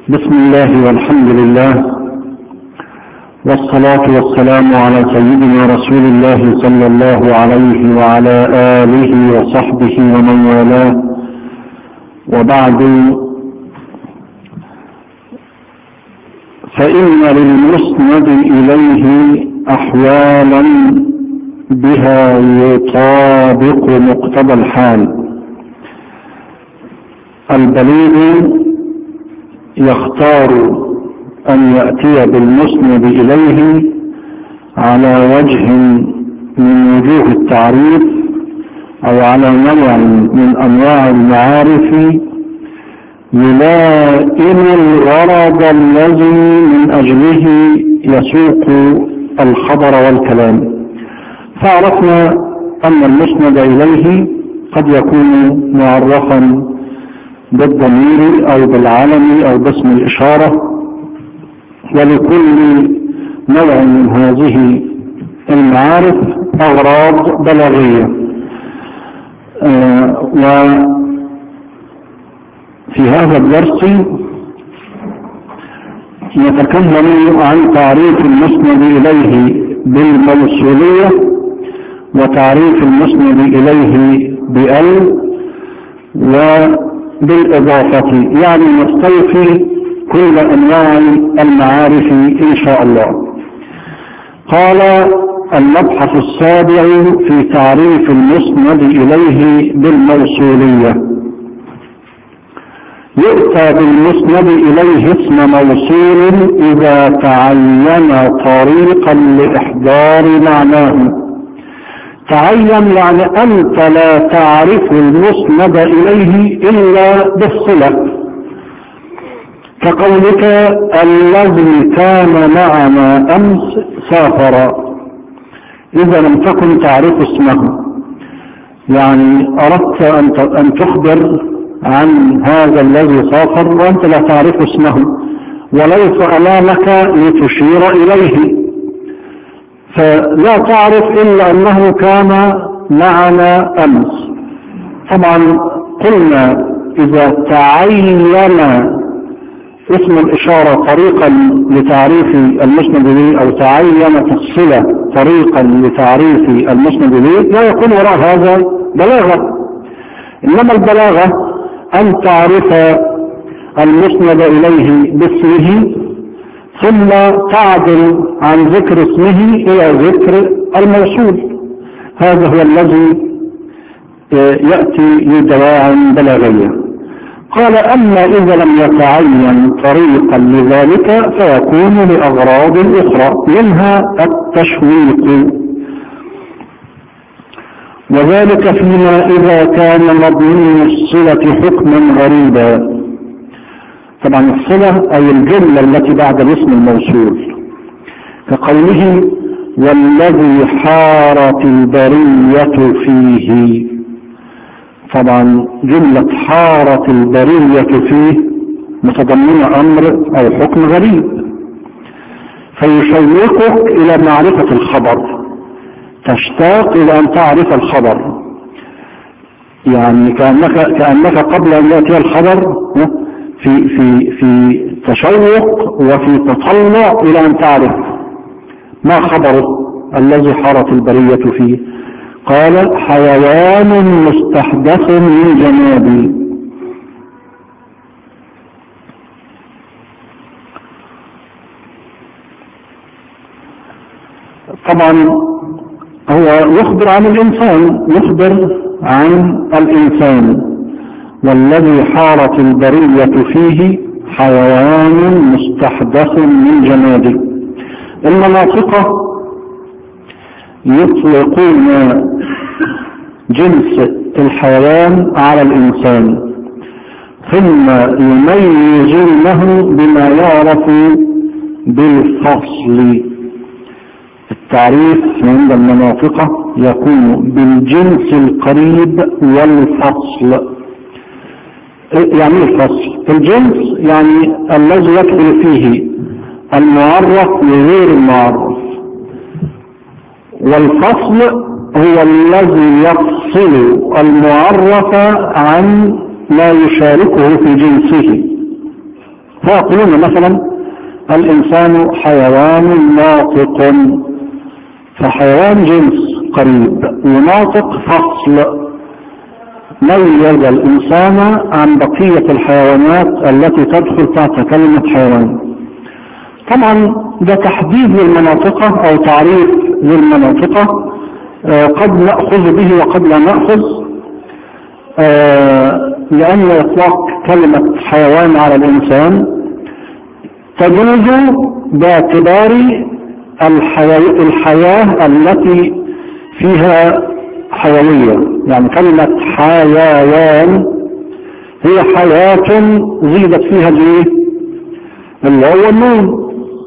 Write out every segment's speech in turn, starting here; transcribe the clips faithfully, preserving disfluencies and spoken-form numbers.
بسم الله والحمد لله والصلاة والسلام على سيدنا رسول الله صلى الله عليه وعلى آله وصحبه ومن والاه، وبعد، فإن للمسند إليه أحوالا بها يطابق مقتضى الحال. البليغ يختار أن يأتي بالمسند إليه على وجه من وجوه التعريف أو على نوع من أنواع المعارف يلائم الغرض الذي من أجله يسوق الخبر والكلام. فعرفنا أن المسند إليه قد يكون معرفا بالضمير أو بالعلم أو باسم الإشارة، ولكل نوع من هذه المعارف أغراض بلاغية. آه وفي هذا الدرس نتكلم عن تعريف المسند إليه بالموصولية وتعريف المسند إليه بأل وبالإضافة، يعني نستوفي كل أنواع المعارف إن شاء الله. قال المبحث السابع في تعريف المسند إليه بالموصولية: يؤتى بالمسند إليه اسم موصول إذا تعين طريقا لإحضار معناه. تعين يعني أنت لا تعرف المسند إليه إلا بالصلة، كقولك الذي كان معنا أمس سافر، إذا لم تكن تعرف اسمه، يعني أردت أن تخبر عن هذا الذي سافر وأنت لا تعرف اسمه وليس أمامك لتشير إليه، فلا تعرف إلا أنه كان معنا أمس. طبعا قلنا إذا تعين اسم الإشارة طريقا لتعريف المسند به أو تعينت الصلة طريقا لتعريف المسند به لا يكون وراء هذا بلاغة، إنما البلاغة أن تعرف المسند إليه باسمه ثم تعدل عن ذكر اسمه إلى ذكر الموصول. هذا هو الذي يأتي لدواعٍ بلاغية. قال أما إذا لم يتعين طريقا لذلك فيكون لأغراض أخرى، منها التشويق، وذلك فيما إذا كان مضمون الصلة حكما غريبا. طبعا الصلة أي الجملة التي بعد الاسم الموصول، كقوله والذي حارت البرية فيه. طبعا جملة حارت البرية فيه متضمنة أمر أو حكم غريب، فيشوقك إلى معرفة الخبر، تشتاق إلى أن تعرف الخبر، يعني كأنك, كأنك قبل أن يأتي الخبر في, في, في تشوق وفي تطلع إلى أن تعرف ما خبره الذي حارت البرية فيه. قال حيوان مستحدث من جماد. طبعا هو يخبر عن الإنسان، يخبر عن الإنسان، والذي حارت البرية فيه حيوان مستحدث من جماد. المناطق يطلقون جنس الحيوان على الإنسان ثم يميزونه بما يعرف بالفصل. التعريف عند المناطق يكون بالجنس القريب والفصل. يعني الفصل الجنس يعني الذي يدخل فيه المعرف وغير المعرف، والفصل هو الذي يفصل المعرف عن ما يشاركه في جنسه. فيقولون مثلا الإنسان حيوان ناطق، فحيوان جنس قريب وناطق فصل، ميز الإنسان عن بقية الحيوانات التي تدخل تحت كلمة حيوان. طبعا ده تحديد للمناطق أو تعريف للمناطق، آه قد نأخذ به وقد لا نأخذ، آه لأن إطلاق كلمة حيوان على الإنسان تجوز باعتبار الحياة التي فيها حيوية. يعني كلمة حيوان هي حياة زيدت فيها الايه اللي هو النون،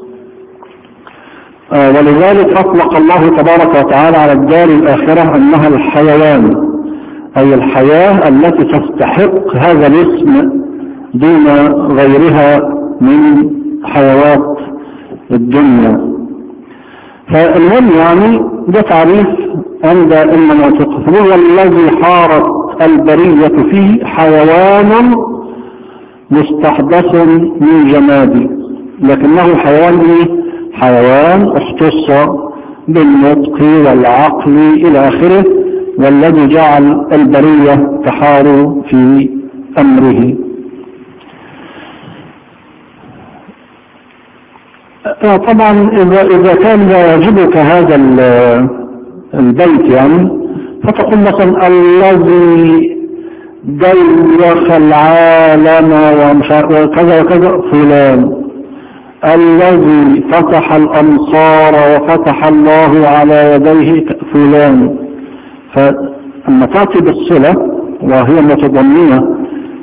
آه ولذلك أطلق الله تبارك وتعالى على الدار الآخرة أنها الحيوان، أي الحياة التي تستحق هذا الاسم دون غيرها من حيوات الدنيا. فالمهم يعني ده تعريف عند المناطق. هو الذي حارت البرية فيه حيوان مستحدث من جماد، لكنه حيوان ايه؟ حيوان اختص بالنطق والعقل الى اخره، والذي جعل البرية تحار في امره. طبعا إذا, إذا كان يعجبك هذا البيت يعني فتقول مثلا الذي دوخ العالم وكذا وكذا فلان، الذي فتح الأمصار وفتح الله على يديه فلان. فأما تأتي بالصلة وهي متضمنة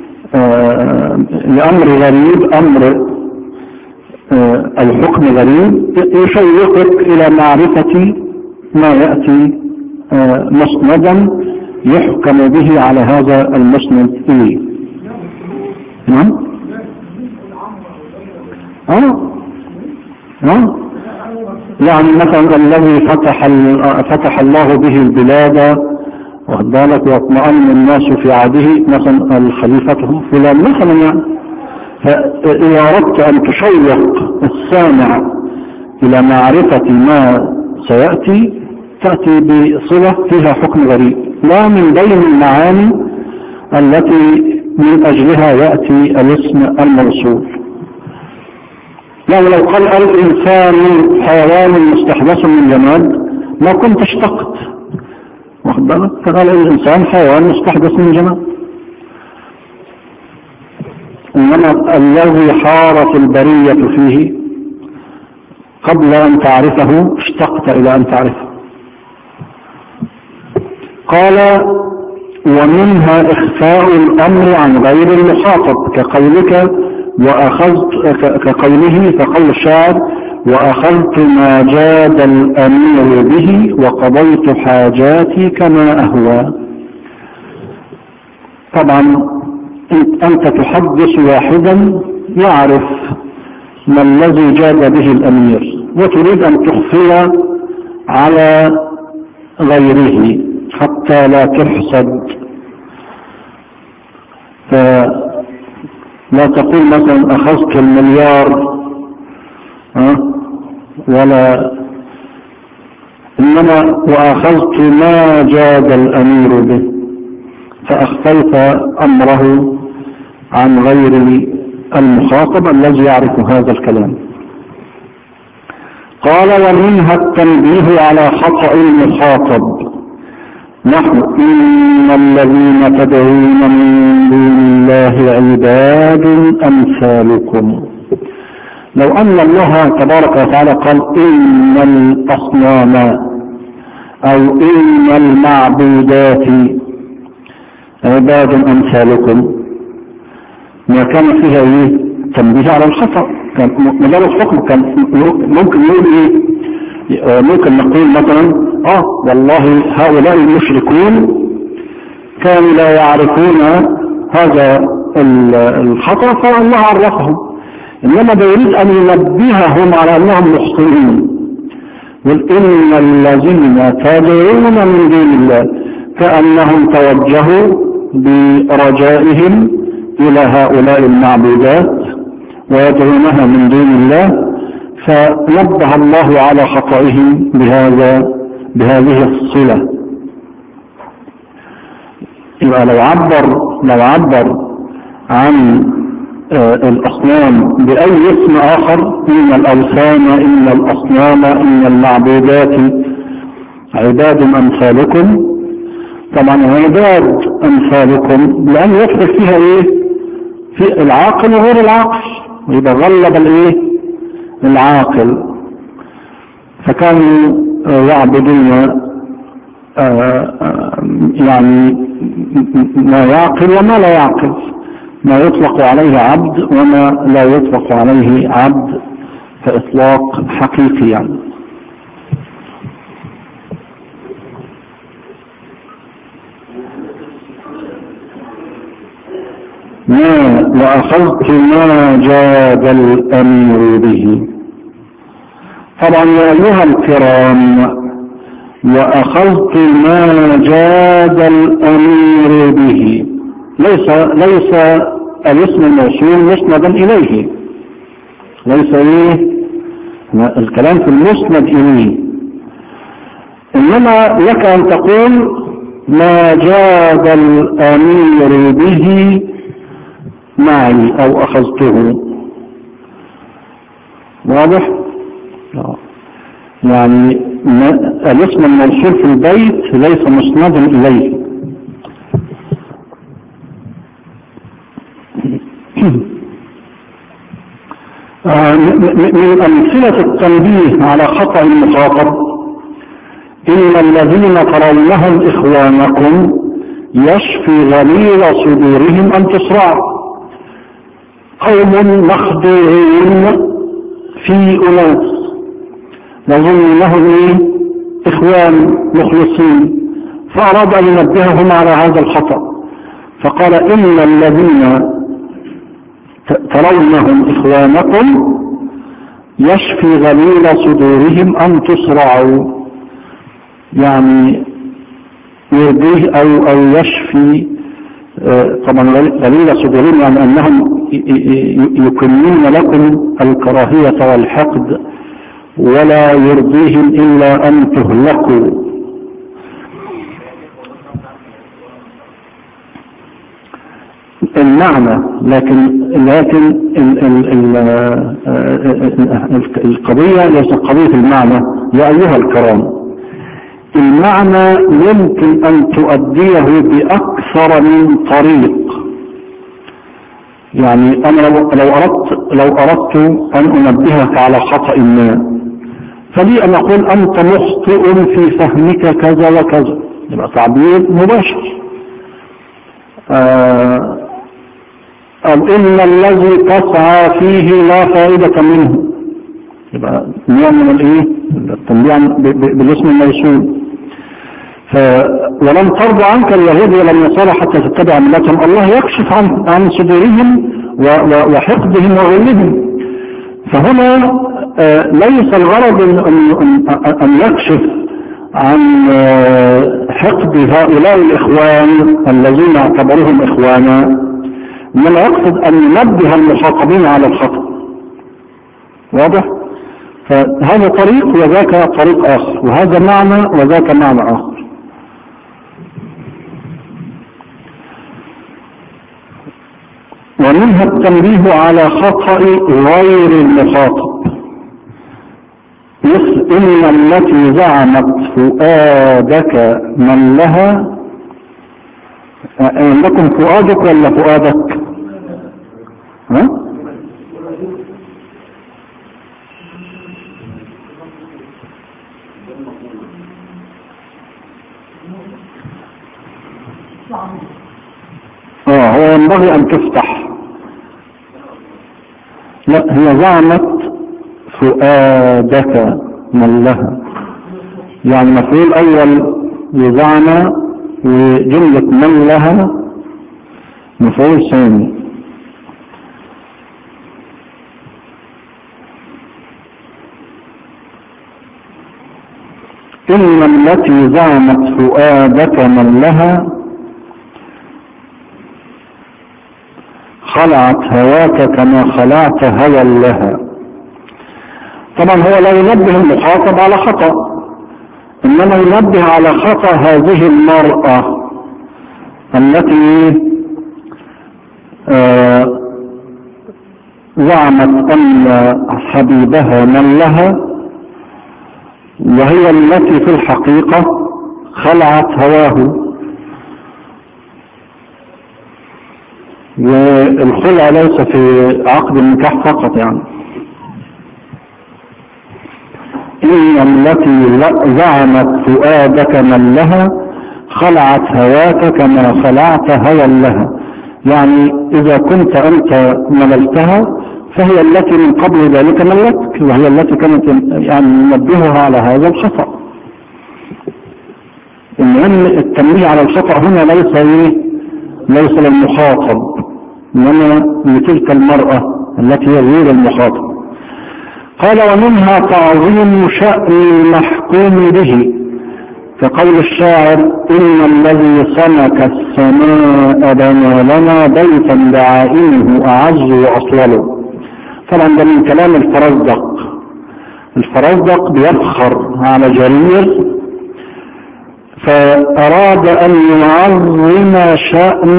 لأمر غريب، أمر الحكم غريب، يشوقك إلى معرفة ما يأتي مسندا يحكم به على هذا المسند إليه. نعم اه اه يعني مثلا الذي فتح فتح الله به البلاد واخد بالك واطمأن الناس في عهده، مثلا الخليفة فلان مثلا يعني. فإذا أردت أن تشوق السامع إلى معرفة ما سيأتي تأتي بصلة فيها حكم غريب، لا من بين المعاني التي من أجلها يأتي الاسم الموصول. يعني لو قال الإنسان حيوان مستحدث من جماد ما كنت اشتقت، واخد بالك؟ فقال الإنسان حيوان مستحدث من جماد. إنما الذي حارت البرية فيه قبل أن تعرفه اشتقت إلى أن تعرفه. قال ومنها إخفاء الأمر عن غير المخاطب كقولك وأخذت كقوله كقول الشاعر وأخذت ما جاد الأمير به وقضيت حاجاتي كما أهوى. طبعا أنت تحدث واحدا يعرف ما الذي جاد به الأمير وتريد أن تخفي على غيره حتى لا تحسد، فلا تقول مثلا أخذت المليار أه؟ ولا إنما وأخذت ما جاد الأمير به، فأخفيت أمره عن غير المخاطب الذي يعرف هذا الكلام. قال ومنها التنبيه على خطأ المخاطب نحو إن الذين تدعون من دون الله عباد أمثالكم. لو أن الله تبارك وتعالى قال إن الأصنام أو إن المعبودات عباد أمثالكم ما كان فيها إيه تنبيه على الخطأ، كان مجال الحكم كان ممكن يقول إيه، ممكن نقول مثلا آه والله هؤلاء المشركون كانوا لا يعرفون هذا الخطأ فالله عرفهم، إنما بيريد أن ينبههم على أنهم مخطئين. وإن الذين تدعون من دون الله كأنهم توجهوا برجائهم إلى هؤلاء المعبودات ويدعونها من دون الله، فنبه الله على خطئهم بهذا بهذه الصلة. يبقى لو عبر لو عبر عن آه الأصنام بأي اسم آخر، إن الأوثان إن الأصنام إن المعبودات عباد أمثالكم، طبعا عباد أمثالكم لأن يفرق فيها إيه؟ في العاقل وغير العاقل، يبقى غلب الإيه؟ العاقل. فكانوا يعبدون آه آه يعني ما يعقل وما لا يعقل، ما يطلق عليه عبد وما لا يطلق عليه عبد كإطلاق حقيقي يعني. ما وأخذت ما جاد الأمير به. طبعا يا أيها الكرام، وأخذت ما جاد الأمير به، ليس ليس الاسم الموصول مسندا إليه، ليس إيه الكلام في المسند إليه، إنما لك أن تقول ما جاد الأمير به معي أو أخذته. واضح؟ يعني الاسم الموصول في البيت ليس مسندا إليه. من أمثلة التنبيه على خطأ المخاطب: إن الذين ترونهم إخوانكم يشفي غليظ صدورهم أن تصرعوا. قوم مخدوعين في أناس يظنونهم إيه؟ إخوان مخلصين، فأراد أن ينبههم على هذا الخطأ، فقال إن الذين ترونهم إخوانكم يشفي غليظ صدورهم أن تصرعوا، يعني يرضيه أو, أو يشفي. طبعا غليظ صدورهم يعني أنهم يكنون لكم الكراهية والحقد، ولا يرضيهم إلا أن تهلكوا. المعنى لكن لكن ال ال ال القضية ليست قضية المعنى يا أيها الكرام. المعنى يمكن أن تؤديه بأكثر من طريق. يعني أنا لو أردت لو أردت أن أنبهك على خطأ ما، فلي أن أقول أنت مخطئ في فهمك كذا وكذا، يبقى تعبير مباشر. آه أو إن الذي تسعى فيه لا فائدة منه، يبقى نوع من الإيه؟ التنبيه بالاسم الموصول. ولن ترضى عنك اليهود ولا النصارى حتى تتبع ملتهم. الله يكشف عن عن صدورهم وحقدهم وغلهم. فهنا آه ليس الغرض أن, أن يكشف عن آه حقد هؤلاء الإخوان الذين اعتبروهم إخوانا، إنما يقصد أن ينبه المخاطبين على الخطأ. واضح؟ فهذا طريق وذاك طريق آخر، وهذا معنى وذاك معنى آخر. ومنها التنبيه على خطأ غير المخاطب، مثل إن التي زعمت فؤادك من لها. عندكم فؤادك ولا فؤادك؟ ها؟ اه هو ينبغي ان تفتح. لا هي زعمت فؤادك من لها، يعني مفعول اول يزعم، وجملة من لها مفعول ثاني. إن التي زعمت فؤادك من لها خلعت هواك كما خلعت هوى لها. طبعا هو لا ينبه المخاطب على خطأ، إنما ينبه على خطأ هذه المرأة التي آه زعمت أن حبيبها من لها، وهي التي في الحقيقة خلعت هواه. والخلع ليس في عقد النكاح فقط، يعني إن التي زعمت فؤادك من لها خلعت هواك كما خلعت هوى لها، يعني إذا كنت أنت مللتها فهي التي من قبل ذلك ملتك، وهي التي كانت يعني ننبهها على هذا الخطأ. إن التنبيه على الخطأ هنا ليس إيه؟ ليس للمخاطب، إنما لتلك المرأة التي هي غير المخاطب. قال ومنها تعظيم شأن المحكوم به، كقول الشاعر إن الذي سمك السماء بنى لنا بيتا دعائمه أعز وأصوله. طبعا ده من كلام الفرزدق. الفرزدق بيفخر على جرير، فأراد أن يعظم شأن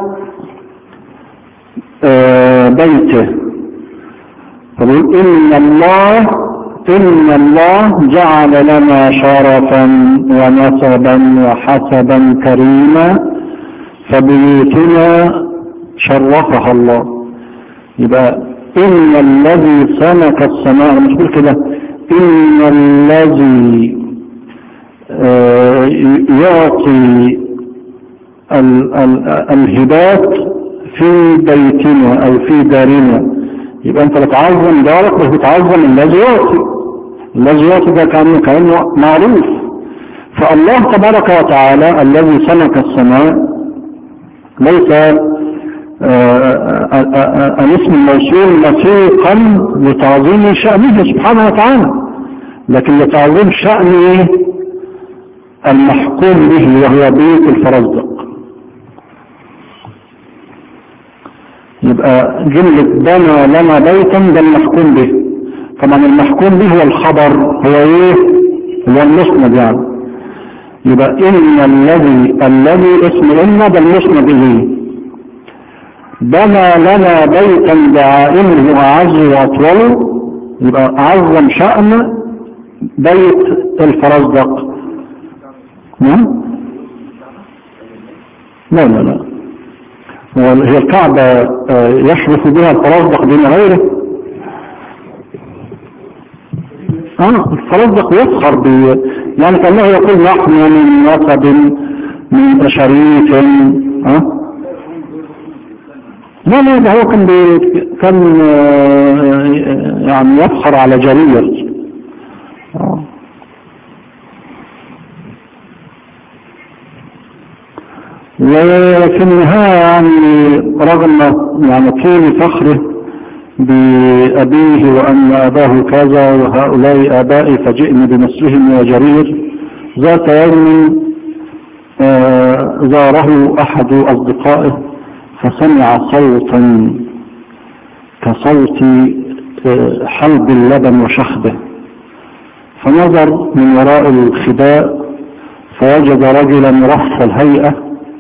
بيته، فقال إن الله إن الله جعل لنا شرفا ونسبا وحسبا كريما فبيوتنا شرفها الله. يبقى إن الذي سمك السماء، مش بقول كده، إن الذي آه يعطي ال ال الهبات في بيتنا أو في دارنا. يبقى أنت بتعظم دارك، بس بتعظم الذي يعطي. الذي يعطي ده كأنه كأنه معروف. فالله تبارك وتعالى الذي سمك السماء ليس الاسم الموصول مسوقا لتعظيم شأنه سبحانه وتعالى، لكن لتعظيم شأن المحكوم به وهو بيت الفرزدق. يبقى جملة بنى لنا بيتا ده المحكوم به. طبعا المحكوم به هو الخبر، هو ايه؟ هو المسند يعني. يبقى إن الذي الذي اسم إن ده المسند به بنى لنا بيتا دعائمه أعز وأطول، يبقى أعظم شأن بيت الفرزدق. نعم؟ لا لا لا، هي الكعبة يشرف بها الفرزدق دون غيره. اه الفرزدق يفخر ب يعني كأنه يقول نحن من نسب من شريف. اه لا لا، ده هو كان كان يعني يفخر على جرير. اه وفي النهاية يعني رغم يعني طول فخره بأبيه وأن أباه كذا وهؤلاء آبائي فجئني بمثلهم يا جرير، ذات يوم زاره أحد أصدقائه فسمع صوتا كصوت حلب اللبن وشخبه، فنظر من وراء الخباء فوجد رجلا رف الهيئة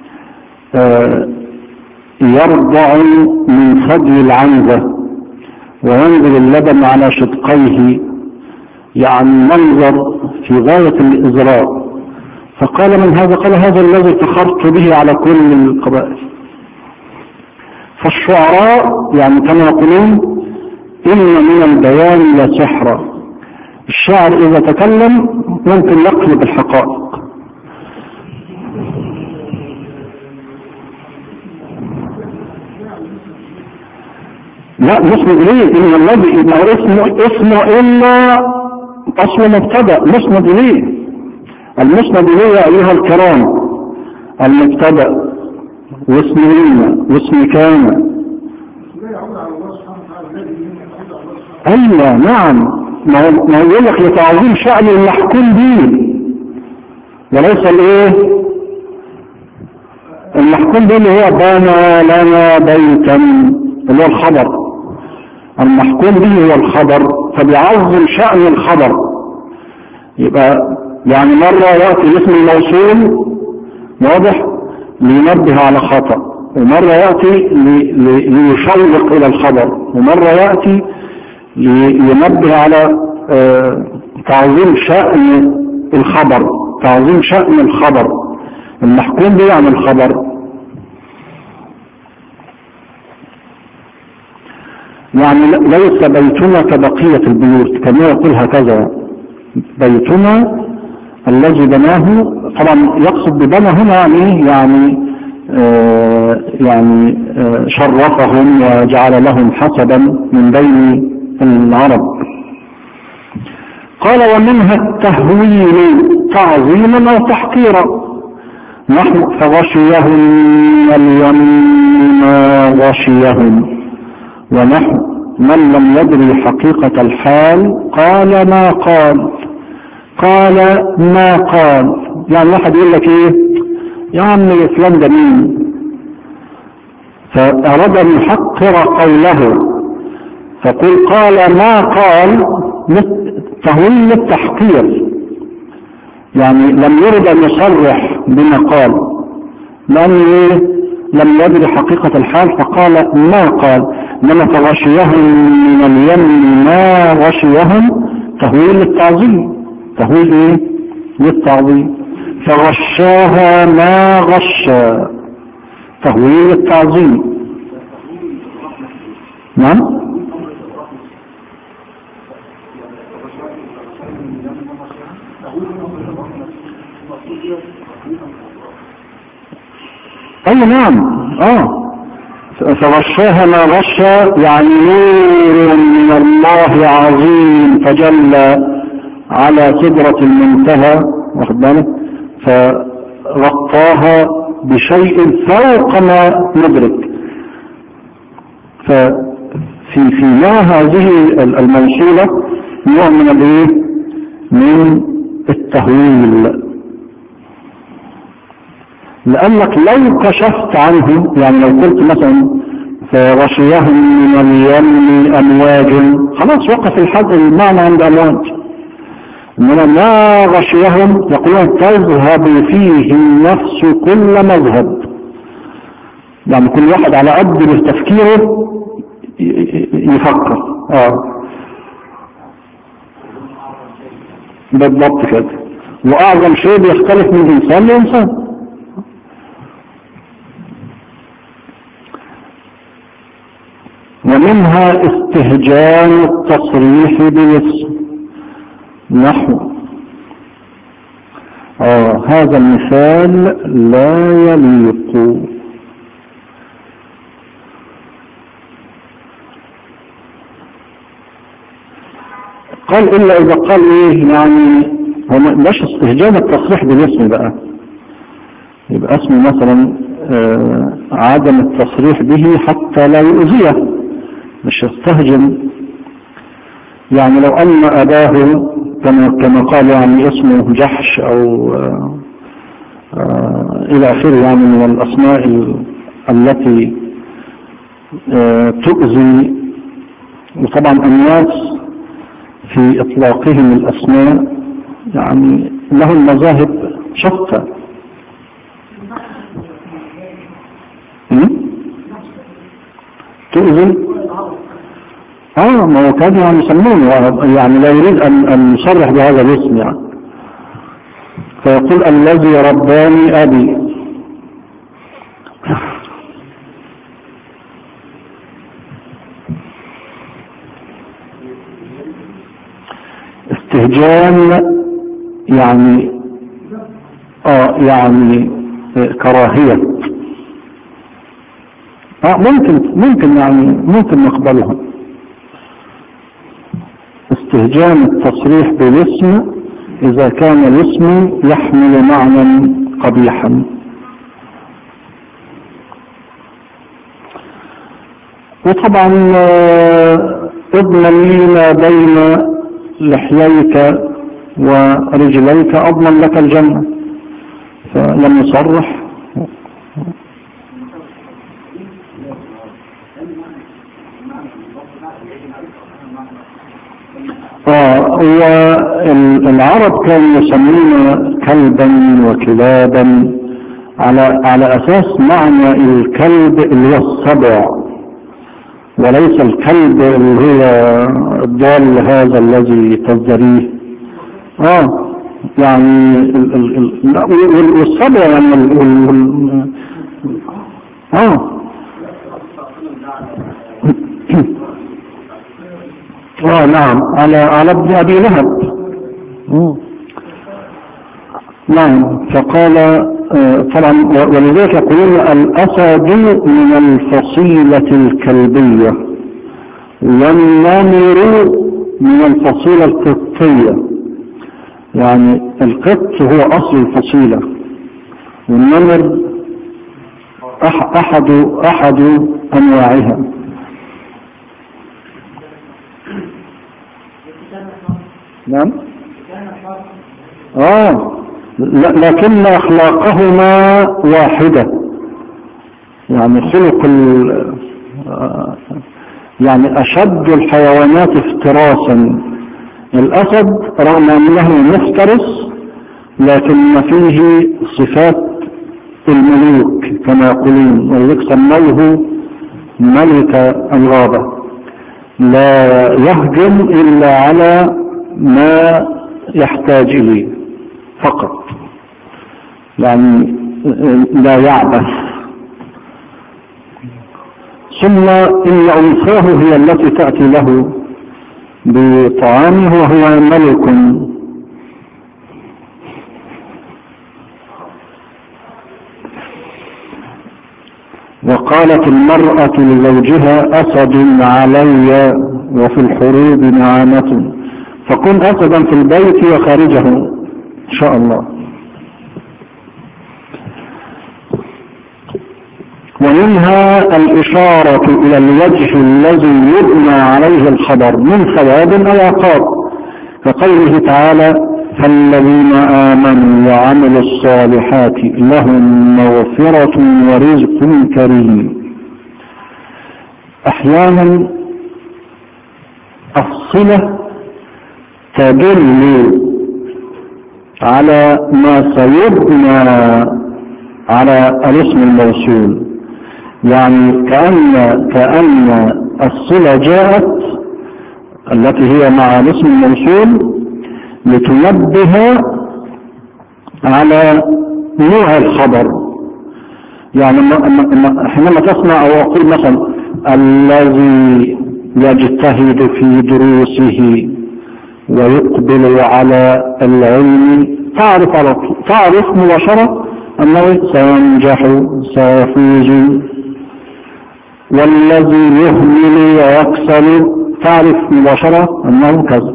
يرضع من ثدي العنزة وينزل اللبن على شدقيه، يعني منظر في غاية الإزراء. فقال من هذا؟ قال هذا الذي فخرت به على كل القبائل. فالشعراء يعني كما يقولون إن من البيان لسحرا. الشاعر إذا تكلم ممكن يقلب الحقائق. لا مسند ليه؟ إن الذي إنه اسمه اسمه إلا أصل مبتدأ مسند ليه. المسند ليه يا أيها الكرام المبتدأ واسم إن واسم كان. أيوة نعم، ما يقول لك لتعظيم شأن المحكوم به وليس الايه المحكوم به اللي هو بنى لنا بيتا اللي هو الخبر، المحكوم به هو الخبر، فبيعظم شأن الخبر. يبقى يعني مرة يأتي اسم الموصول واضح لينبه على خطأ، ومرة يأتي ليشوق إلى الخبر، ومرة يأتي لينبه على آه تعظيم شأن الخبر، تعظيم شأن الخبر المحكوم به عن الخبر. يعني ليس بيتنا كبقية البيوت، كما يقول هكذا بيتنا الذي بناه، طبعا يقصد ببنى هنا يعني يعني آه يعني آه شرفهم وجعل لهم حسبا من بين العرب. قال ومنها التهويل تعظيما او تحقيرا، نحن فغشيهم اليم ما غشيهم، ونحن من لم يدري حقيقة الحال قال ما قال، قال ما قال. يعني واحد يقول لك ايه يا عم فلان ده مين، فأراد أن يحقر قوله فقل قال ما قال، تهويل للتحقير، يعني لم يرد أن يصرح بما قال لأنه لم يدري حقيقة الحال فقال ما قال. إنما فغشيهم من اليم ما غشيهم تهويل للتعظيم، تهويل ايه للتعظيم، فغشاها ما غشى تهويل للتعظيم. نعم اي نعم اه فغشاها ما غشى يعني نور من الله عظيم تجلى على سدرة المنتهى واخد بالك، فغطاها بشيء فوق ما ندرك. ففي في ما هذه الموصولة نوع من الايه من التهويل، لأنك لو كشفت عنه يعني لو قلت مثلا فغشيهم من اليم أمواج خلاص وقف الحد المعنى عند أمواج، إنما ما غشيهم يقولون تذهب فيه النفس كل مذهب، يعني كل واحد على قد تفكيره يفكر اه بالضبط كده، وأعظم شيء بيختلف من إنسان لإنسان. ومنها استهجان التصريح بالاسم، نحو آه هذا المثال لا يليق. قال إلا إذا قال إيه يعني هو مش استهجان التصريح بالاسم بقى، يبقى اسمه مثلا آه عدم التصريح به حتى لا يؤذيه، مش يستهجن. يعني لو أن أباه كما قال يعني اسمه جحش أو آآ آآ إلى آخره يعني من الأسماء التي تؤذي، وطبعا الناس في إطلاقهم الأسماء يعني لهم مذاهب شتى. تؤذي اه ما هو كان يعني يسمونه يعني لا يريد ان ان يصرح بهذا الاسم يعني، فيقول الذي رباني ابي. استهجان يعني اه يعني كراهية اه ممكن ممكن يعني ممكن نقبلها. استهجان التصريح بالاسم إذا كان الاسم يحمل معنى قبيحا. وطبعا اضمن لي ما بين لحييك ورجليك أضمن لك الجنة، فلم يصرح اه والعرب كانوا يسمون كلبا وكلابا على على اساس معنى الكلب اللي هو السبع، وليس الكلب اللي هو الضال هذا الذي تزدريه. اه يعني ال ال ال والسبع يعني ال ال اه اه نعم على على ابن ابي لهب. نعم فقال طبعا ولذلك يقولون الاسد من الفصيلة الكلبية والنمر من الفصيلة القطية، يعني القط هو اصل الفصيلة والنمر احد احد انواعها. نعم اه لكن اخلاقهما واحدة، يعني خلق يعني اشد الحيوانات افتراسا الاسد رغم انه مفترس لكن فيه صفات الملوك كما يقولون، ولذلك سموه ملك الغابة، لا يهجم الا على ما يحتاج اليه فقط، يعني لا يعبث. ثم ان انثاه هي التي تأتي له بطعامه وهو ملك. وقالت المرأة لزوجها أسد علي وفي الحروب نعامة، فكن أسدا في البيت وخارجه إن شاء الله. ومنها الإشارة إلى الوجه الذي يبنى عليه الخبر من ثواب أو عقاب، كقوله تعالى فالذين آمنوا وعملوا الصالحات لهم مغفرة ورزق كريم. أحيانا الصلة تدل على ما سيبنى على الاسم الموصول، يعني كأن كأن الصلة جاءت التي هي مع الاسم الموصول لتنبه على نوع الخبر. يعني حينما تسمع او اقول مثلا الذي يجتهد في دروسه ويقبل على العلم، تعرف على تعرف مباشرة انه سينجح سيفوز. والذي يهمل ويكسل تعرف مباشرة انه كذا.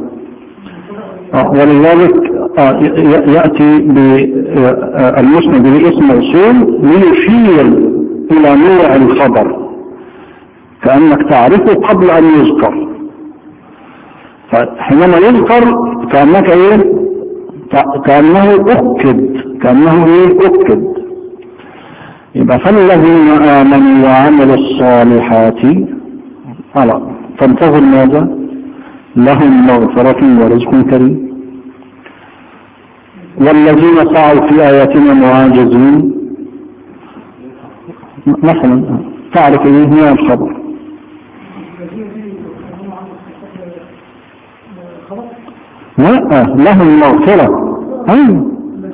ولذلك يأتي بالمسند باسم موصول ليشير الى نوع الخبر كأنك تعرفه قبل ان يذكر، فحينما يذكر كأنك ايه كأنه اكد كأنه ايه اكد. يبقى فالذين آمنوا وعملوا الصالحات على تنتظر ماذا؟ لهم مغفرة ورزق كريم. والذين سعوا في آياتنا معاجزين مثلا تعرف ايه هي الخبر. لا لهم مغفرة. ايوه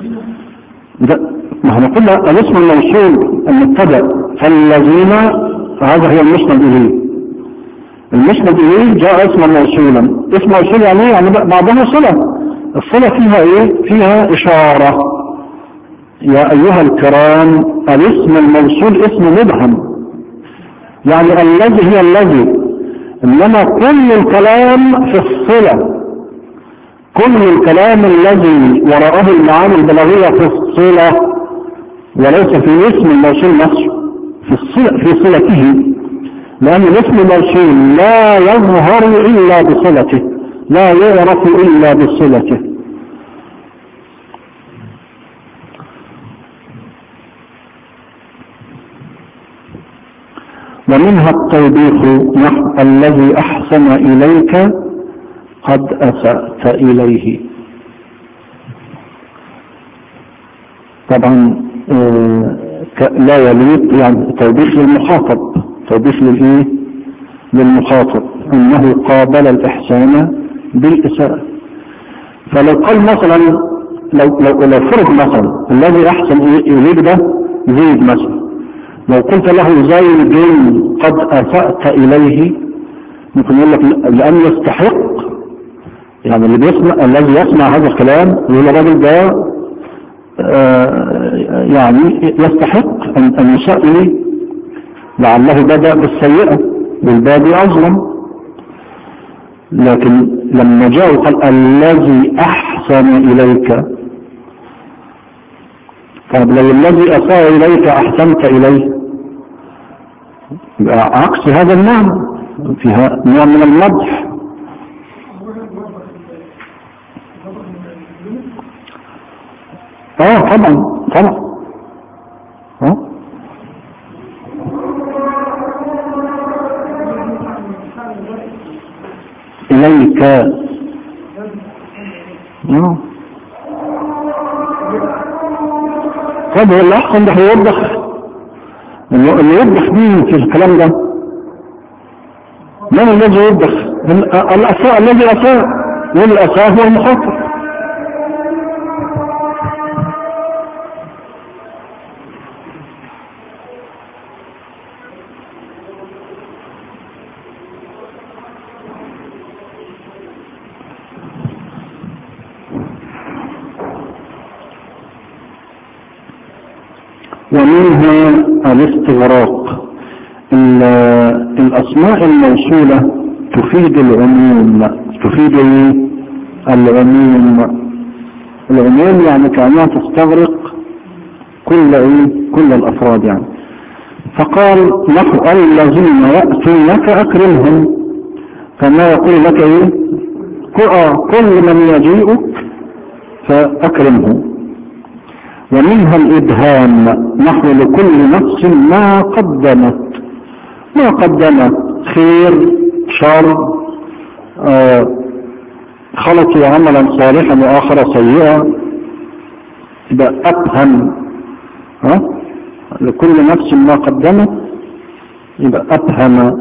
ما احنا قلنا الاسم الموصول المبتدأ فالذين هذا هي المسند اليه. المسند اليه جاء اسما موصولا. اسم موصول يعني يعني بعضها صلة. الصلة فيها ايه؟ فيها اشارة. يا ايها الكرام الاسم الموصول اسم مبهم، يعني الذي هي الذي، انما كل الكلام في الصلة، كل الكلام الذي وراءه المعاني البلاغية في الصلة وليس في اسم الموصول نفسه، في الصلة في صلته، لأن الاسم الموصول لا يظهر إلا بصلته، لا يعرف إلا بصلته. ومنها التوبيخ نحو الذي أحسن إليك قد أسأت إليه. طبعا لا يليق يعني توبيخ للمخاطب، توبيخ للإيه؟ للمخاطب أنه قابل الإحسان بالإساءة. فلو قال مثلا لو لو لو فرض مثلا الذي أحسن إليك ده زيد مثلا، لو قلت له زيد قد أسأت إليه، ممكن يقول لك لأن يستحق، يعني اللي بيسمع الذي يسمع هذا الكلام يقول الراجل ده آه يعني يستحق أن, أن يساء إليه، لعله بدأ بالسيئة والبادي أظلم. لكن لما جاء وقال الذي أحسن إليك، طب لو الذي أساء إليك أحسنت إليه، عكس هذا النعم، فيها نوع من المدح. اه طبعا طبعا اه إليك اه طب اللي أحسن ده هيوضح، اللي يوضح مين في الكلام ده؟ من الذي يوضح؟ الأساء الذي أساء، والأساء هو المخاطر. ومنها الاستغراق. الأسماء الموصولة تفيد العموم، تفيد العموم. العموم يعني كأنها تستغرق كل ايه كل الأفراد يعني. فقال لك الذين يأتونك أكرمهم، كما يقول لك ايه كل من يجيئك فأكرمه. ومنها الإبهام، نحو لكل نفس ما قدمت، ما قدمت خير شر، آه خلطوا عملا صالحا وآخر سيئا، يبقى أبهم. ها لكل نفس ما قدمت يبقى أبهم.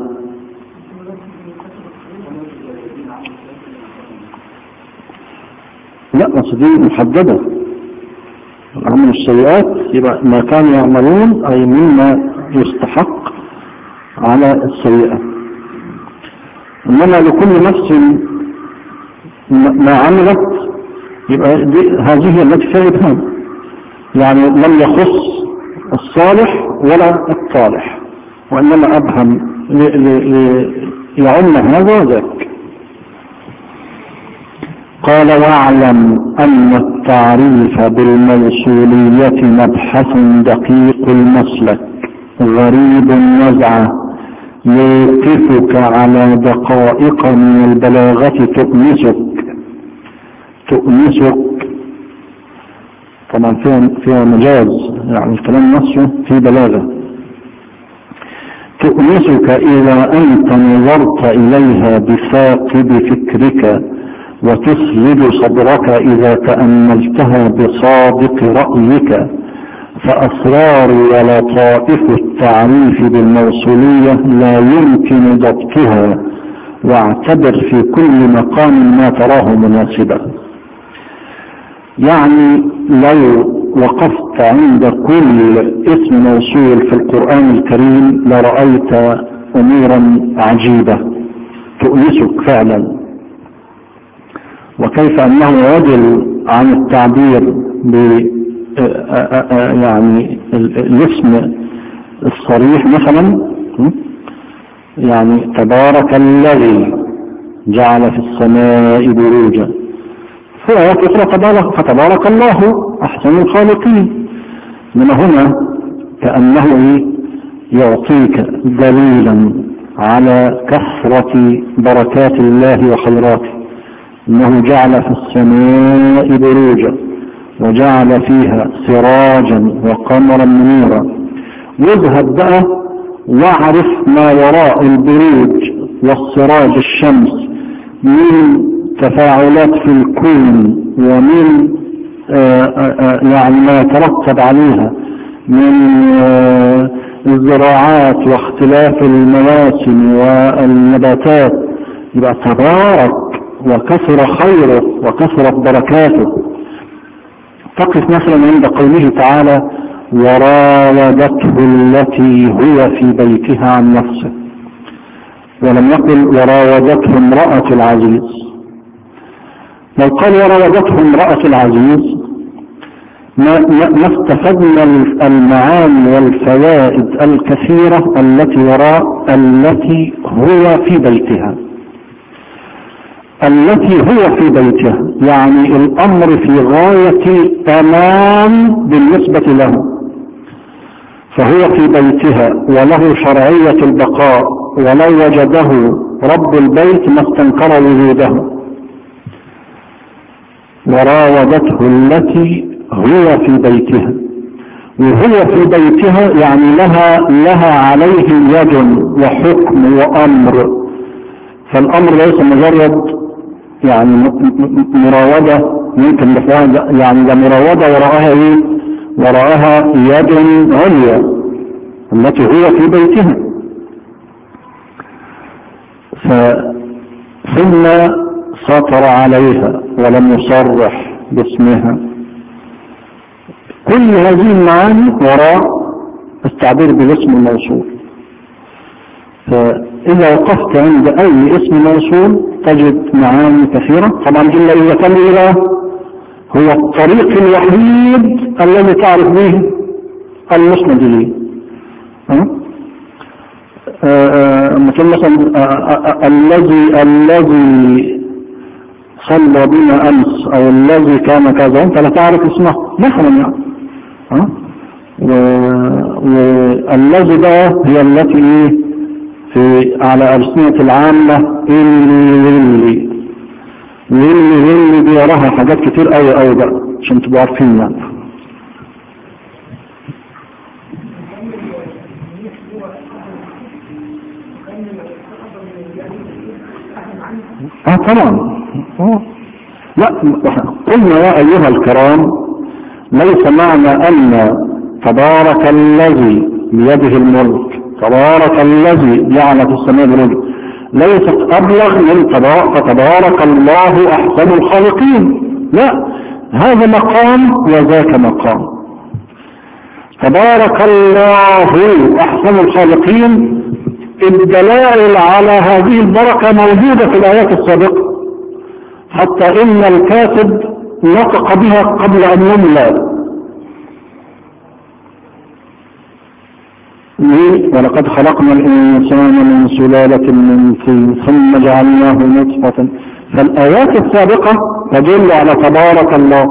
لا أصدي محددة، عمل السيئات يبقى ما كانوا يعملون أي مما يستحق على السيئة. إنما لكل نفس ما عملت يبقى هذه التي فيها إبهام، يعني لم يخص الصالح ولا الطالح، وإنما أبهم يعم هذا ذاك. قال واعلم أن التعريف بالموصولية مبحث دقيق المسلك غريب النزعة، يوقفك على دقائق من البلاغة تؤنسك تؤنسك طبعا فيها, فيها مجاز، يعني الكلام نفسه في بلاغة. تؤنسك إذا أنت نظرت إليها بثاقب فكرك، وتسجد صدرك إذا تأملتها بصادق رأيك. فأسرار ولطائف التعريف بالموصولية لا يمكن ضبطها، واعتبر في كل مقام ما تراه مناسبا. يعني لو وقفت عند كل اسم موصول في القرآن الكريم لرأيت أمورا عجيبة تؤنسك فعلا، وكيف أنه يدل عن التعبير ب يعني الاسم الصريح مثلا، يعني تبارك الذي جعل في السماء بروجا، في آيات أخرى تبارك فتبارك الله أحسن الخالقين. من هنا كأنه يعطيك دليلا على كثرة بركات الله وخيراته، إنه جعل في السماء بروجا وجعل فيها سراجا وقمرا منيرا. واذهب بقى واعرف ما وراء البروج والسراج الشمس من تفاعلات في الكون ومن آآ آآ يعني ما يترتب عليها من الزراعات واختلاف المواسم والنباتات، يبقى تبارك وكثر خيره وكثرت بركاته. تقف مثلا عند قوله تعالى وراودته التي هو في بيتها عن نفسه، ولم يقل وراودته امرأة العزيز. لو قال وراودته امرأة العزيز ما استفدنا المعاني والفوائد الكثيرة التي وراء التي هو في بيتها. التي هو في بيتها يعني الأمر في غاية أمان بالنسبة له، فهو في بيتها وله شرعية البقاء، ولو وجده رب البيت ما استنكر وجوده. وراودته التي هو في بيتها، وهو في بيتها يعني لها لها عليه يد وحكم وأمر، فالأمر ليس مجرد يعني مراودة ممكن بفعل، يعني ده مراودة وراءها ايه؟ وراءها يد عليا التي هو في بيتها. ثم سطر عليها ولم يصرح باسمها. كل هذه المعاني وراء التعبير بالاسم الموصول. فإذا وقفت عند أي اسم موصول تجد معاني كثيرة. طبعا إلا إذا كان إله هو الطريق الوحيد الذي تعرف به المسند إليه. مثل مثلا الذي الذي صلى بنا أمس أو الذي كان كذا أنت لا تعرف اسمه مثلا يعني. والذي ده هي التي في على ألسنة العامة اللي اللي اللي اللي بيراها حاجات كتير قوي قوي بقى عشان تبقوا عارفين يعني. اه طبعا اه لا قلنا يا ايها الكرام ليس معنى ان تبارك الذي بيده الملك، تبارك الذي جعل في السماء بروجه، ليست ابلغ من تبارك الله احسن الخالقين. لا، هذا مقام وذاك مقام. تبارك الله احسن الخالقين الدلائل على هذه البركة موجودة في الآيات السابقة، حتى إن الكاتب نطق بها قبل أن يملى. ولقد خلقنا الإنسان من سلالة من طين ثم جعلناه نطفة. فالآيات السابقة تدل على تبارك الله،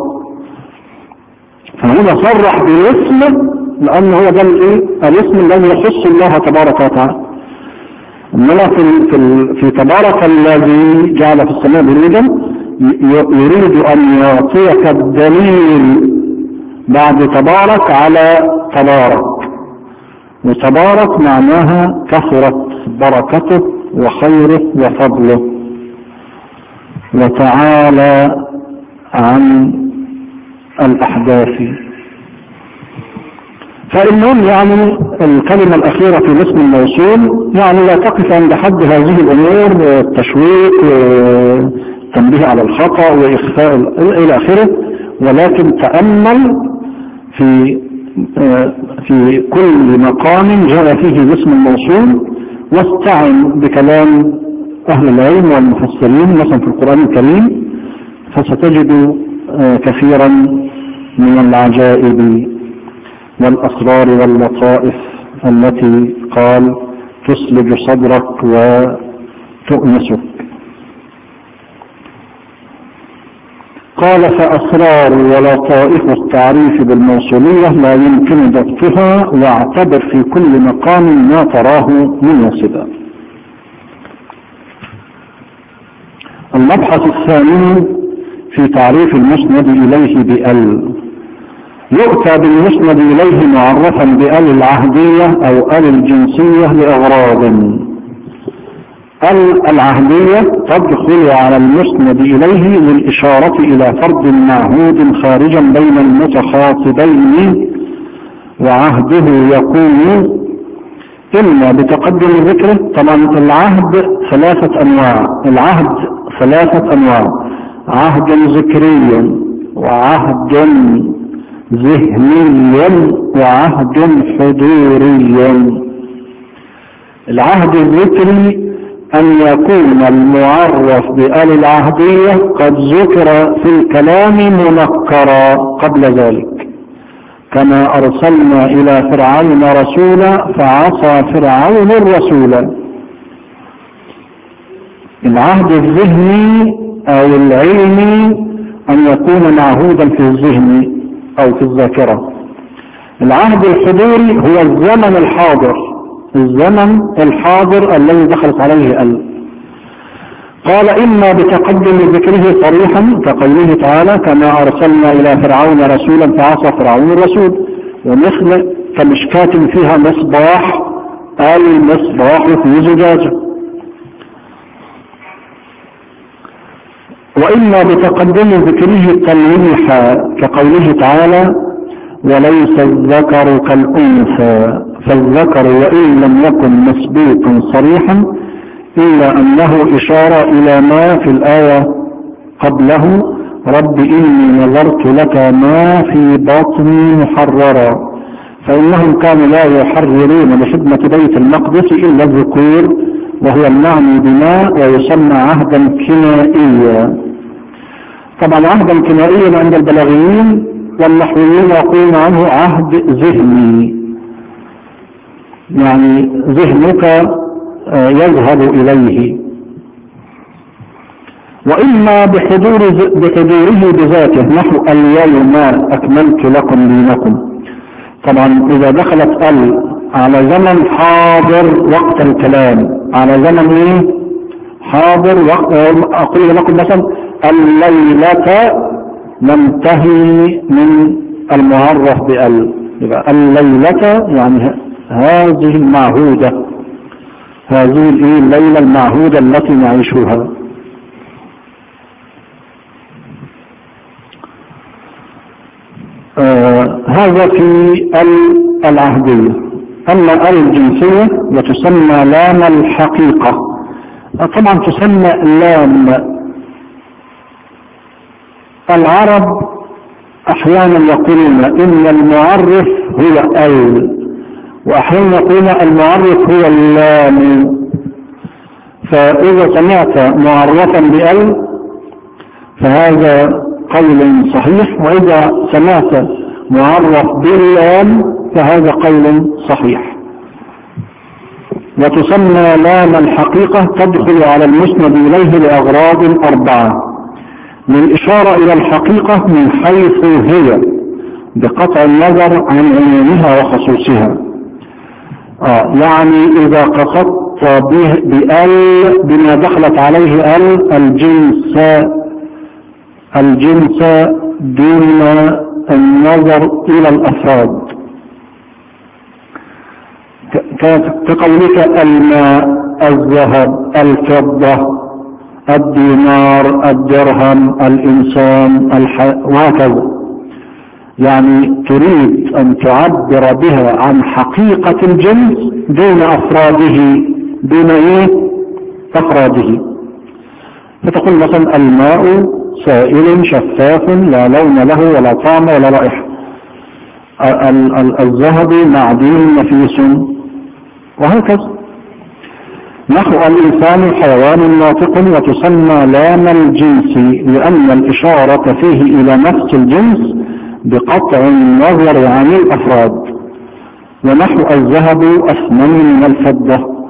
فهنا صرح بالاسم لأنه هو ده الاسم الذي يخص الله تبارك وتعالى. إنما في, في, في تبارك الذي جعل في السماء بروجا يريد أن يعطيك الدليل بعد تبارك على تبارك، وتبارك معناها كثرت بركته وخيره وفضله، وتعالى عن الأحداث. فالمهم يعني الكلمة الأخيرة في الاسم الموصول يعني لا تقف عند حد هذه الأمور، التشويق والتنبيه على الخطأ وإخفاء إلى آخره، ولكن تأمل في في كل مقام جاء فيه الاسم الموصول، واستعن بكلام أهل العلم والمفسرين مثلا في القرآن الكريم، فستجد كثيرا من العجائب والأسرار واللطائف التي قال تسلج صدرك وتؤنسك. قال فأسرار ولطائف التعريف بالموصولية لا يمكن ضبطها، واعتبر في كل مقام ما تراه مناسبا. المبحث الثاني في تعريف المسند إليه بأل. يؤتى بالمسند إليه معرفا بأل العهدية أو أل الجنسية لأغراض. العهدية تدخل على المسند إليه للإشارة إلى فرد معهود خارجا بين المتخاطبين، وعهده يكون إما بتقدم الذكر. طبعا العهد ثلاثة أنواع، العهد ثلاثة أنواع: عهد ذكري، وعهد ذهني، وعهد حضوري. العهد الذكري أن يكون المعرف بآل العهدية قد ذكر في الكلام منكرا قبل ذلك، كما أرسلنا إلى فرعون رسولا فعصى فرعون الرسول. العهد الذهني أو العلمي أن يكون معهودا في الذهن أو في الذاكرة. العهد الحضوري هو الزمن الحاضر، الزمن الحاضر الذي دخلت عليه ال. قال إما بتقدم ذكره صريحا كقوله تعالى: كما أرسلنا إلى فرعون رسولا فعصى فرعون الرسول، ومثل كمشكاة فيها مصباح، قال المصباح في زجاجة. وإما بتقدم ذكره تلويحا كقوله تعالى: وليس الذكر كالأنثى، فالذكر وإن لم يكن مسبوقا صريحا إلا أنه إشارة إلى ما في الآية قبله: رب إني نظرت لك ما في بطني محررا. فإنهم كانوا لا يحررون لخدمة بيت المقدس إلا الذكور، وهو المعني بما ويسمى عهدا كنائيا. طبعا عهدا كنائيا عند البلاغيين والنحويين يقولون عنه عهد ذهني، يعني ذهنك يذهب إليه. وإما بحضور بحضوره بذاته، نحو اليوم أكملت لكم دينكم. طبعا إذا دخلت ال على زمن حاضر وقت الكلام، على زمن ايه حاضر وقت، أقول لكم مثلا الليلة ننتهي من المعرف بال، يبقى الليلة يعني هذه المعهودة، هذه الليلة المعهودة التي نعيشها. آه هذا في العهدية. أما الجنسية وتسمى لام الحقيقة، طبعا تسمى لام. العرب أحيانا يقولون إن المعرف هو ال، وأحيانا يقولون المعرف هو اللام. فإذا سمعت معرفا بال فهذا قول صحيح، وإذا سمعت معرف باللام فهذا قول صحيح. وتسمى لام الحقيقة تدخل على المسند إليه لأغراض أربعة: للإشارة إلى الحقيقة من حيث هي بقطع النظر عن عمومها وخصوصها. آه يعني إذا قصدت به بأل بما دخلت عليه ال الجنس الجنس دون النظر إلى الأفراد، كقولك الماء، الذهب، الفضة، الدينار، الدرهم، الإنسان، الح... وهكذا. يعني تريد أن تعبر بها عن حقيقة الجنس دون أفراده، دون إيه أفراده. فتقول مثلا الماء سائل شفاف لا لون له ولا طعم ولا رائحة، الذهب معدن نفيس، وهكذا. نحو الإنسان حيوان ناطق، وتسمى لام الجنس لأن الإشارة فيه إلى نفس الجنس بقطع النظر عن الأفراد. ونحو الذهب أثمن من الفضة،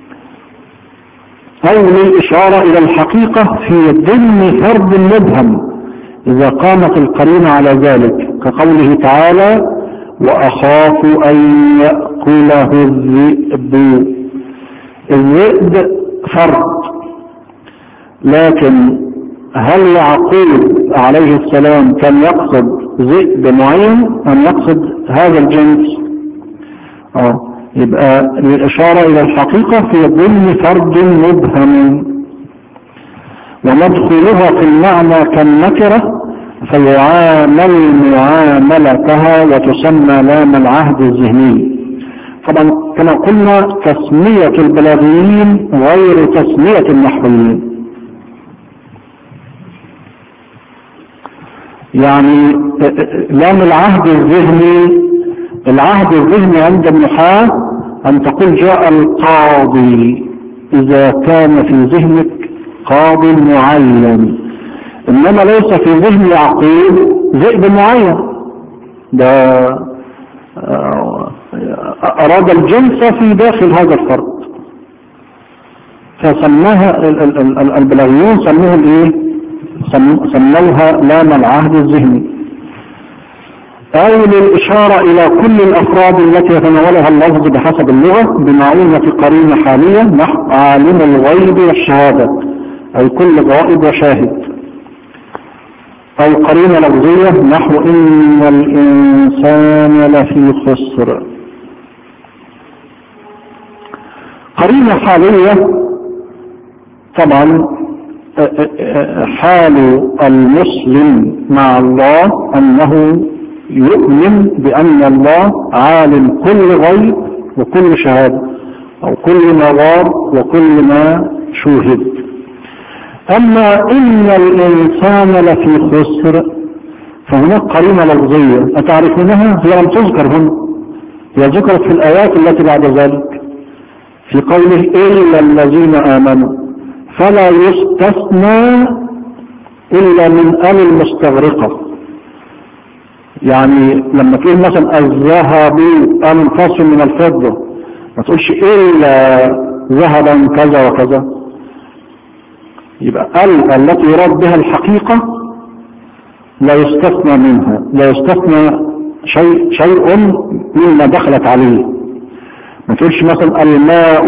أو للإشارة إلى الحقيقة في ضمن فرد مبهم إذا قامت القرينة على ذلك، كقوله تعالى: وأخاف أن يأكله الذئب. الذئب فرد، لكن هل يعقوب عليه السلام كان يقصد ذئب معين أم يقصد هذا الجنس؟ آه. يبقى للإشارة إلى الحقيقة في ضمن فرد مبهم، ومدخولها في المعنى كالنكرة فيعامل معاملتها وتسمى لام العهد الذهني. طبعا كما قلنا تسمية البلاغيين غير تسمية النحويين. يعني لام العهد الذهني، العهد الذهني عند النحاة أن تقول جاء القاضي إذا كان في ذهنك قاض معين، إنما ليس في ذهن يعقوب ذئب معين، ده أراد الجنس في داخل هذا الفرد، فسماها البلاغيون سموها الايه؟ سموها لام العهد الذهني، أو للإشارة إلى كل الأفراد التي يتناولها اللفظ بحسب اللغة بمعونة قرينة حالية نحو عالم الغيب والشهادة، أي كل غائب وشاهد، أو قرينة لفظية نحو إن الإنسان لفي خسر. قرينة حالية طبعا حال المسلم مع الله أنه يؤمن بأن الله عالم كل غيب وكل شهادة، أو كل ما غاب وكل ما شوهد. أما إن الإنسان لفي خسر فهناك قرينة لفظية أتعرفونها؟ هي لم تذكر هنا، هي ذكرت في الآيات التي بعد ذلك في قوله إلا الذين آمنوا، فلا يستثنى إلا من آل المستغرقة. يعني لما تقول مثلا الذهب أنفس من الفضة ما تقولش إلا ذهبا كذا وكذا، يبقى ال التي يراد بها الحقيقة لا يستثنى منها، لا يستثنى شيء شيء مما دخلت عليه. ما تقولش مثلا الماء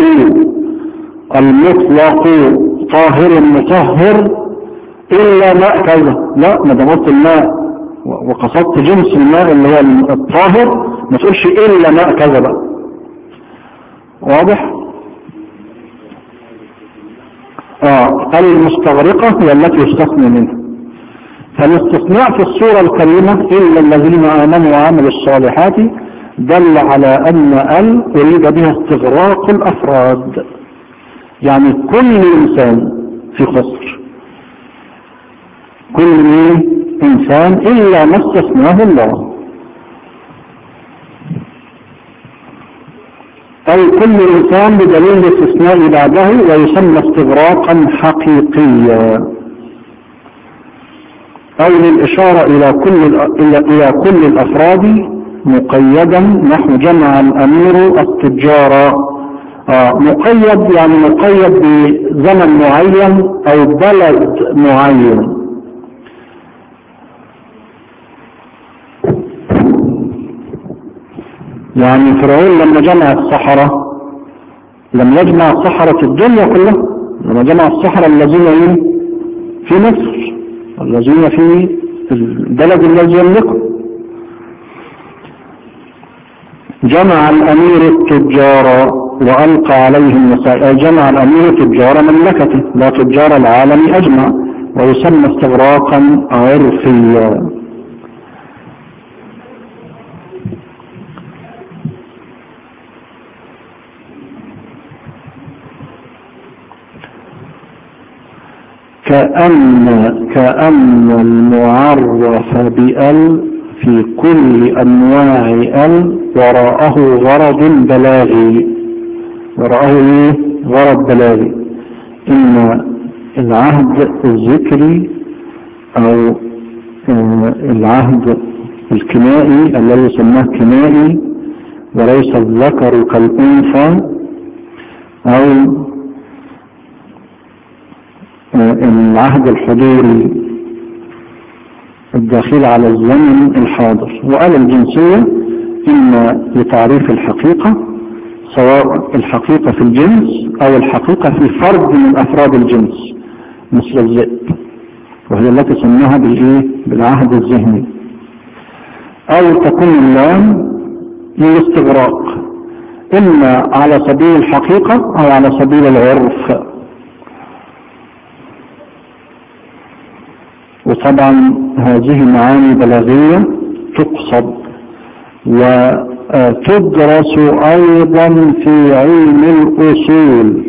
المطلق طاهر مطهر إلا ماء كذا، لا، ما دام قلت الماء وقصدت جنس الماء اللي هو الطاهر ما تقولش إلا ماء كذا بقى. واضح؟ اه المستغرقة هي التي يستثنى منها. فالاستثناء في السورة الكريمة إلا الذين آمنوا وعملوا الصالحات دل على أن ال يريد بها استغراق الأفراد، يعني كل إنسان في خسر، كل إنسان إلا ما استثناه الله، أي كل إنسان بدليل الاستثناء بعده، ويسمى استغراقا حقيقيا، أو للإشارة إلى كل إلى كل الأفراد مقيدا نحو جمع الأمير التجار. آه مقيد يعني مقيد بزمن معين أو بلد معين. يعني فرعون لما جمع السحرة لم يجمع السحرة الدنيا كلها، لما جمع السحرة الذين في مصر الذين في البلد الذي يملكه. جمع الأمير التجار وألقى عليهم مسائل، جمع الأمير تجار مملكته لا تجار العالم أجمع، ويسمى استغراقا عرفيا. كأن كأن المعرف بأل في كل أنواع ال وراءه غرض بلاغي، وراءه غرض بلاغي، إن العهد الذكري أو العهد الكنائي الذي سماه كنائي وليس الذكر كالأنثى، أو العهد الحضوري الداخل على الزمن الحاضر. وقال الجنسية إما لتعريف الحقيقة، سواء الحقيقة في الجنس أو الحقيقة في فرد من أفراد الجنس مثل الذئب، وهي التي سماها بالإيه؟ بالعهد الذهني. أو تكون اللام للاستغراق، إما على سبيل الحقيقة أو على سبيل العرف. وطبعا هذه معاني بلاغية تقصد وتدرس أيضا في علم الأصول،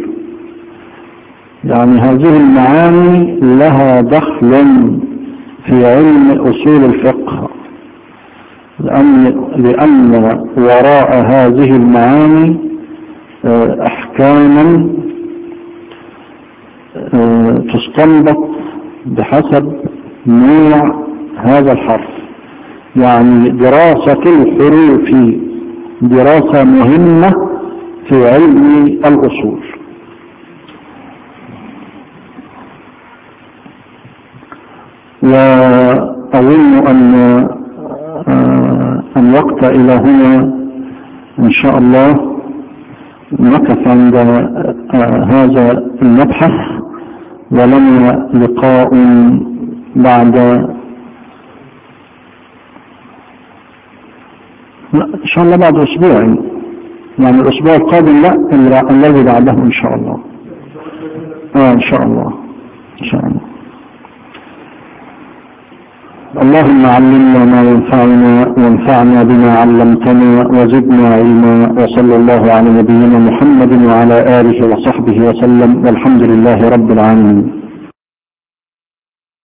يعني هذه المعاني لها دخل في علم أصول الفقه، لأن, لأن وراء هذه المعاني أحكاما تستنبط بحسب نوع هذا الحرف. يعني دراسة الحروف دراسة مهمة في علم الأصول. وأظن أن الوقت إلى هنا إن شاء الله نقف عند هذا المبحث، ولنا لقاء بعد لا إن شاء الله بعد أسبوع، يعني الأسبوع القادم لا الذي بعده إن شاء الله. آه إن شاء الله إن شاء الله. اللهم علمنا ما ينفعنا وانفعنا بما علمتنا وزدنا علما، وصلى الله على نبينا محمد وعلى آله وصحبه وسلم، والحمد لله رب العالمين.